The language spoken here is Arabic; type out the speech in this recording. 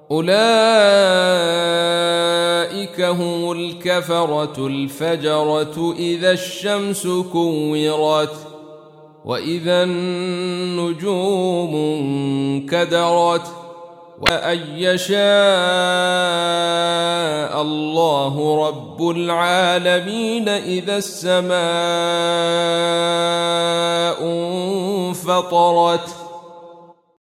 أولئك هم الكفرة الفجرة إذا الشمس كورت وإذا النجوم انكدرت وأن يشاء الله رب العالمين إذا السماء انفطرت